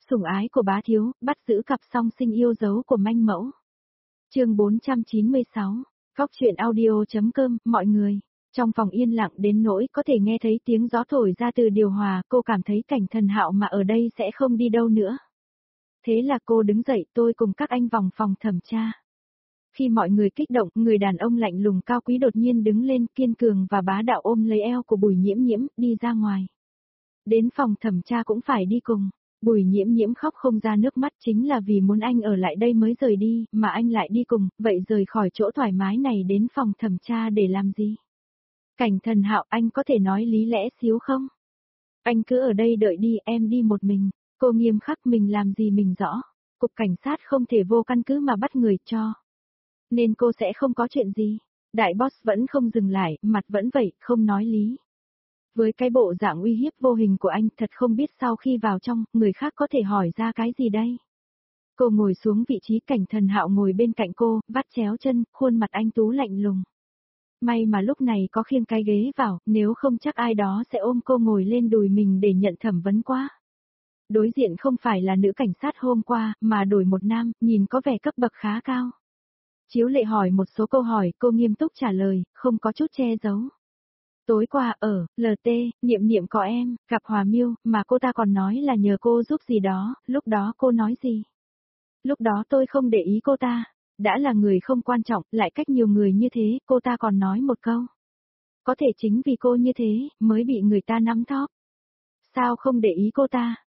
Sủng ái của bá thiếu, bắt giữ cặp song sinh yêu dấu của manh mẫu. Chương 496, Góc truyện audio.com, mọi người. Trong phòng yên lặng đến nỗi có thể nghe thấy tiếng gió thổi ra từ điều hòa, cô cảm thấy Cảnh Thần Hạo mà ở đây sẽ không đi đâu nữa. Thế là cô đứng dậy, tôi cùng các anh vòng phòng thẩm tra. Khi mọi người kích động, người đàn ông lạnh lùng cao quý đột nhiên đứng lên, kiên cường và bá đạo ôm lấy eo của Bùi Nhiễm Nhiễm, đi ra ngoài. Đến phòng thẩm tra cũng phải đi cùng. Bùi Nhiễm Nhiễm khóc không ra nước mắt, chính là vì muốn anh ở lại đây mới rời đi, mà anh lại đi cùng, vậy rời khỏi chỗ thoải mái này đến phòng thẩm tra để làm gì? Cảnh Thần Hạo, anh có thể nói lý lẽ xíu không? Anh cứ ở đây đợi đi, em đi một mình. Cô nghiêm khắc, mình làm gì mình rõ. Cục cảnh sát không thể vô căn cứ mà bắt người cho. Nên cô sẽ không có chuyện gì. Đại boss vẫn không dừng lại, mặt vẫn vậy, không nói lý. Với cái bộ dạng uy hiếp vô hình của anh, thật không biết sau khi vào trong, người khác có thể hỏi ra cái gì đây. Cô ngồi xuống vị trí, Cảnh Thần Hạo ngồi bên cạnh cô, vắt chéo chân, khuôn mặt anh tú lạnh lùng. May mà lúc này có khiêng cái ghế vào, nếu không chắc ai đó sẽ ôm cô ngồi lên đùi mình để nhận thẩm vấn quá. Đối diện không phải là nữ cảnh sát hôm qua, mà đổi một nam, nhìn có vẻ cấp bậc khá cao. Chiếu Lệ hỏi một số câu hỏi, cô nghiêm túc trả lời, không có chút che giấu. Tối qua ở LT, Niệm Niệm có em, gặp Hòa Miêu, mà cô ta còn nói là nhờ cô giúp gì đó, lúc đó cô nói gì? Lúc đó tôi không để ý cô ta, đã là người không quan trọng, lại cách nhiều người như thế, cô ta còn nói một câu. Có thể chính vì cô như thế, mới bị người ta nắm thóp. Sao không để ý cô ta?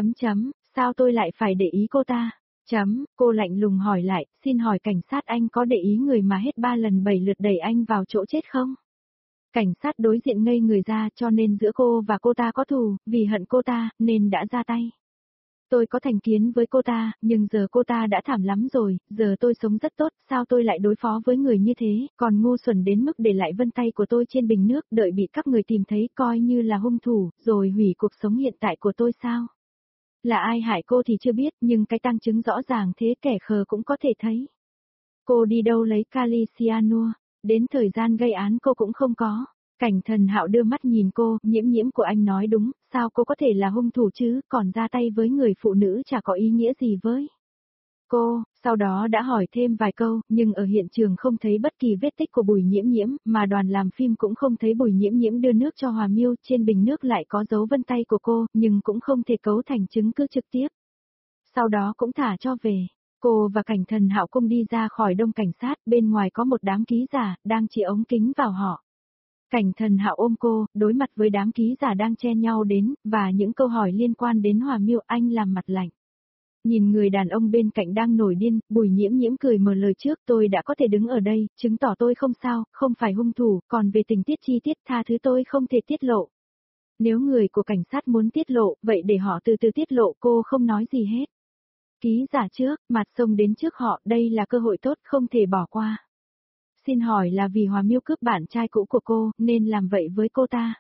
Sao tôi lại phải để ý cô ta? Cô lạnh lùng hỏi lại, xin hỏi cảnh sát, anh có để ý người mà hết 3 lần 7 lượt đẩy anh vào chỗ chết không? Cảnh sát đối diện ngây người ra, cho nên giữa cô và cô ta có thù, vì hận cô ta, nên đã ra tay. Tôi có thành kiến với cô ta, nhưng giờ cô ta đã thảm lắm rồi, giờ tôi sống rất tốt, sao tôi lại đối phó với người như thế, còn ngu xuẩn đến mức để lại vân tay của tôi trên bình nước, đợi bị các người tìm thấy coi như là hung thủ, rồi hủy cuộc sống hiện tại của tôi sao? Là ai hại cô thì chưa biết, nhưng cái tang chứng rõ ràng thế, kẻ khờ cũng có thể thấy. Cô đi đâu lấy kali cyanua, đến thời gian gây án cô cũng không có. Cảnh Thần Hạo đưa mắt nhìn cô, Nhiễm Nhiễm của anh nói đúng, sao cô có thể là hung thủ chứ, còn ra tay với người phụ nữ chả có ý nghĩa gì với cô. Sau đó đã hỏi thêm vài câu, nhưng ở hiện trường không thấy bất kỳ vết tích của Bùi Nhiễm Nhiễm, mà đoàn làm phim cũng không thấy Bùi Nhiễm Nhiễm đưa nước cho Hòa Miêu, trên bình nước lại có dấu vân tay của cô, nhưng cũng không thể cấu thành chứng cứ trực tiếp. Sau đó cũng thả cho về. Cô và Cảnh Thần Hạo cùng đi ra khỏi đông cảnh sát, bên ngoài có một đám ký giả, đang chỉ ống kính vào họ. Cảnh Thần Hạo ôm cô, đối mặt với đám ký giả đang chen nhau đến, và những câu hỏi liên quan đến Hòa Miêu, anh làm mặt lạnh. Nhìn người đàn ông bên cạnh đang nổi điên, Bùi Nhiễm Nhiễm cười mở lời trước, tôi đã có thể đứng ở đây, chứng tỏ tôi không sao, không phải hung thủ, còn về tình tiết chi tiết tha thứ tôi không thể tiết lộ. Nếu người của cảnh sát muốn tiết lộ, vậy để họ từ từ tiết lộ, cô không nói gì hết. Ký giả trước, mặt sông đến trước họ, đây là cơ hội tốt không thể bỏ qua. Xin hỏi là vì Hòa Miêu cướp bạn trai cũ của cô, nên làm vậy với cô ta.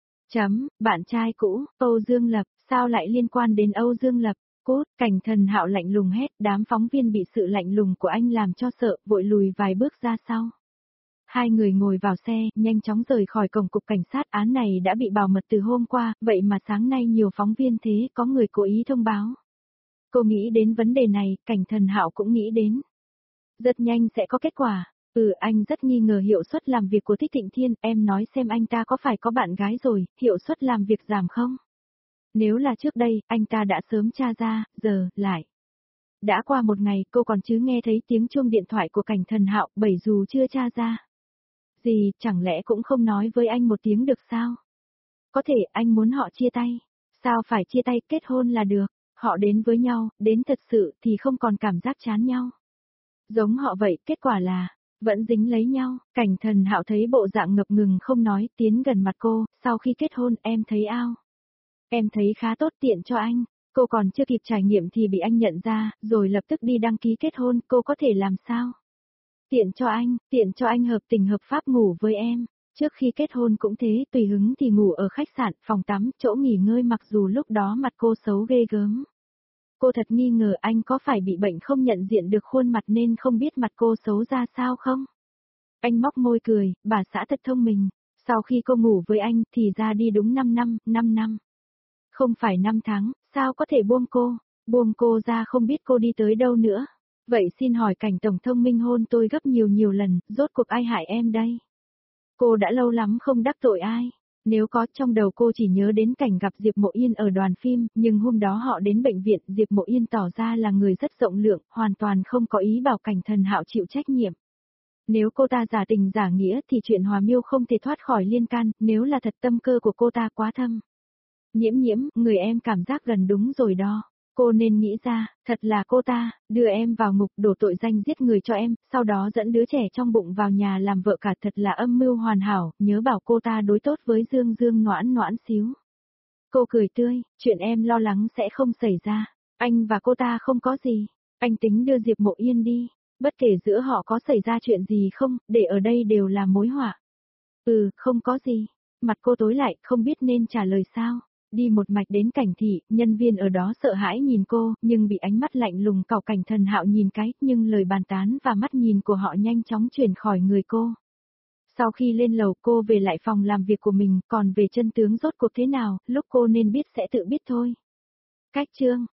Bạn trai cũ, Âu Dương Lập, sao lại liên quan đến Âu Dương Lập? Cút, Cảnh Thần Hạo lạnh lùng hét, đám phóng viên bị sự lạnh lùng của anh làm cho sợ, vội lùi vài bước ra sau. Hai người ngồi vào xe, nhanh chóng rời khỏi cổng cục cảnh sát, án này đã bị bảo mật từ hôm qua, vậy mà sáng nay nhiều phóng viên thế, có người cố ý thông báo. Cô nghĩ đến vấn đề này, Cảnh Thần Hạo cũng nghĩ đến. Rất nhanh sẽ có kết quả. Anh rất nghi ngờ hiệu suất làm việc của Thích Thịnh Thiên, em nói xem anh ta có phải có bạn gái rồi, hiệu suất làm việc giảm không? Nếu là trước đây, anh ta đã sớm tra ra, giờ, lại. Đã qua một ngày, cô còn chứ nghe thấy tiếng chuông điện thoại của Cảnh Thần Hạo, bảy dù chưa tra ra. Gì, chẳng lẽ cũng không nói với anh một tiếng được sao? Có thể anh muốn họ chia tay. Sao phải chia tay, kết hôn là được. Họ đến với nhau, đến thật sự thì không còn cảm giác chán nhau. Giống họ vậy, kết quả là vẫn dính lấy nhau. Cảnh Thần Hạo thấy bộ dạng ngập ngừng không nói, tiến gần mặt cô, sau khi kết hôn em thấy ao. Em thấy khá tốt, tiện cho anh. Cô còn chưa kịp trải nghiệm thì bị anh nhận ra, rồi lập tức đi đăng ký kết hôn, cô có thể làm sao? Tiện cho anh hợp tình hợp pháp ngủ với em. Trước khi kết hôn cũng thế, tùy hứng thì ngủ ở khách sạn, phòng tắm, chỗ nghỉ ngơi, mặc dù lúc đó mặt cô xấu ghê gớm. Cô thật nghi ngờ anh có phải bị bệnh không nhận diện được khuôn mặt nên không biết mặt cô xấu ra sao không? Anh móc môi cười, bà xã thật thông minh. Sau khi cô ngủ với anh thì ra đi đúng 5 năm. Không phải 5 tháng, sao có thể buông cô? Buông cô ra không biết cô đi tới đâu nữa. Vậy xin hỏi cảnh tổng thông minh hôn tôi gấp nhiều nhiều lần, rốt cuộc ai hại em đây? Cô đã lâu lắm không đắc tội ai. Nếu có trong đầu cô chỉ nhớ đến cảnh gặp Diệp Mộ Yên ở đoàn phim, nhưng hôm đó họ đến bệnh viện, Diệp Mộ Yên tỏ ra là người rất rộng lượng, hoàn toàn không có ý bảo cảnh thần Hạo chịu trách nhiệm. Nếu cô ta giả tình giả nghĩa thì chuyện Hòa Miêu không thể thoát khỏi liên can, nếu là thật tâm cơ của cô ta quá thâm. Nhiễm nhiễm, người em cảm giác gần đúng rồi đó. Cô nên nghĩ ra, thật là cô ta, đưa em vào ngục đổ tội danh giết người cho em, sau đó dẫn đứa trẻ trong bụng vào nhà làm vợ cả, thật là âm mưu hoàn hảo, nhớ bảo cô ta đối tốt với Dương Dương noãn noãn xíu. Cô cười tươi, chuyện em lo lắng sẽ không xảy ra, anh và cô ta không có gì, anh tính đưa Diệp Mộ Yên đi, bất kể giữa họ có xảy ra chuyện gì không, để ở đây đều là mối họa. Không có gì, mặt cô tối lại, không biết nên trả lời sao. Đi một mạch đến cảnh thị, nhân viên ở đó sợ hãi nhìn cô, nhưng bị ánh mắt lạnh lùng cào cảnh thần Hạo nhìn cái, nhưng lời bàn tán và mắt nhìn của họ nhanh chóng chuyển khỏi người cô. Sau khi lên lầu cô về lại phòng làm việc của mình, còn về chân tướng rốt cuộc thế nào, lúc cô nên biết sẽ tự biết thôi. Cách chương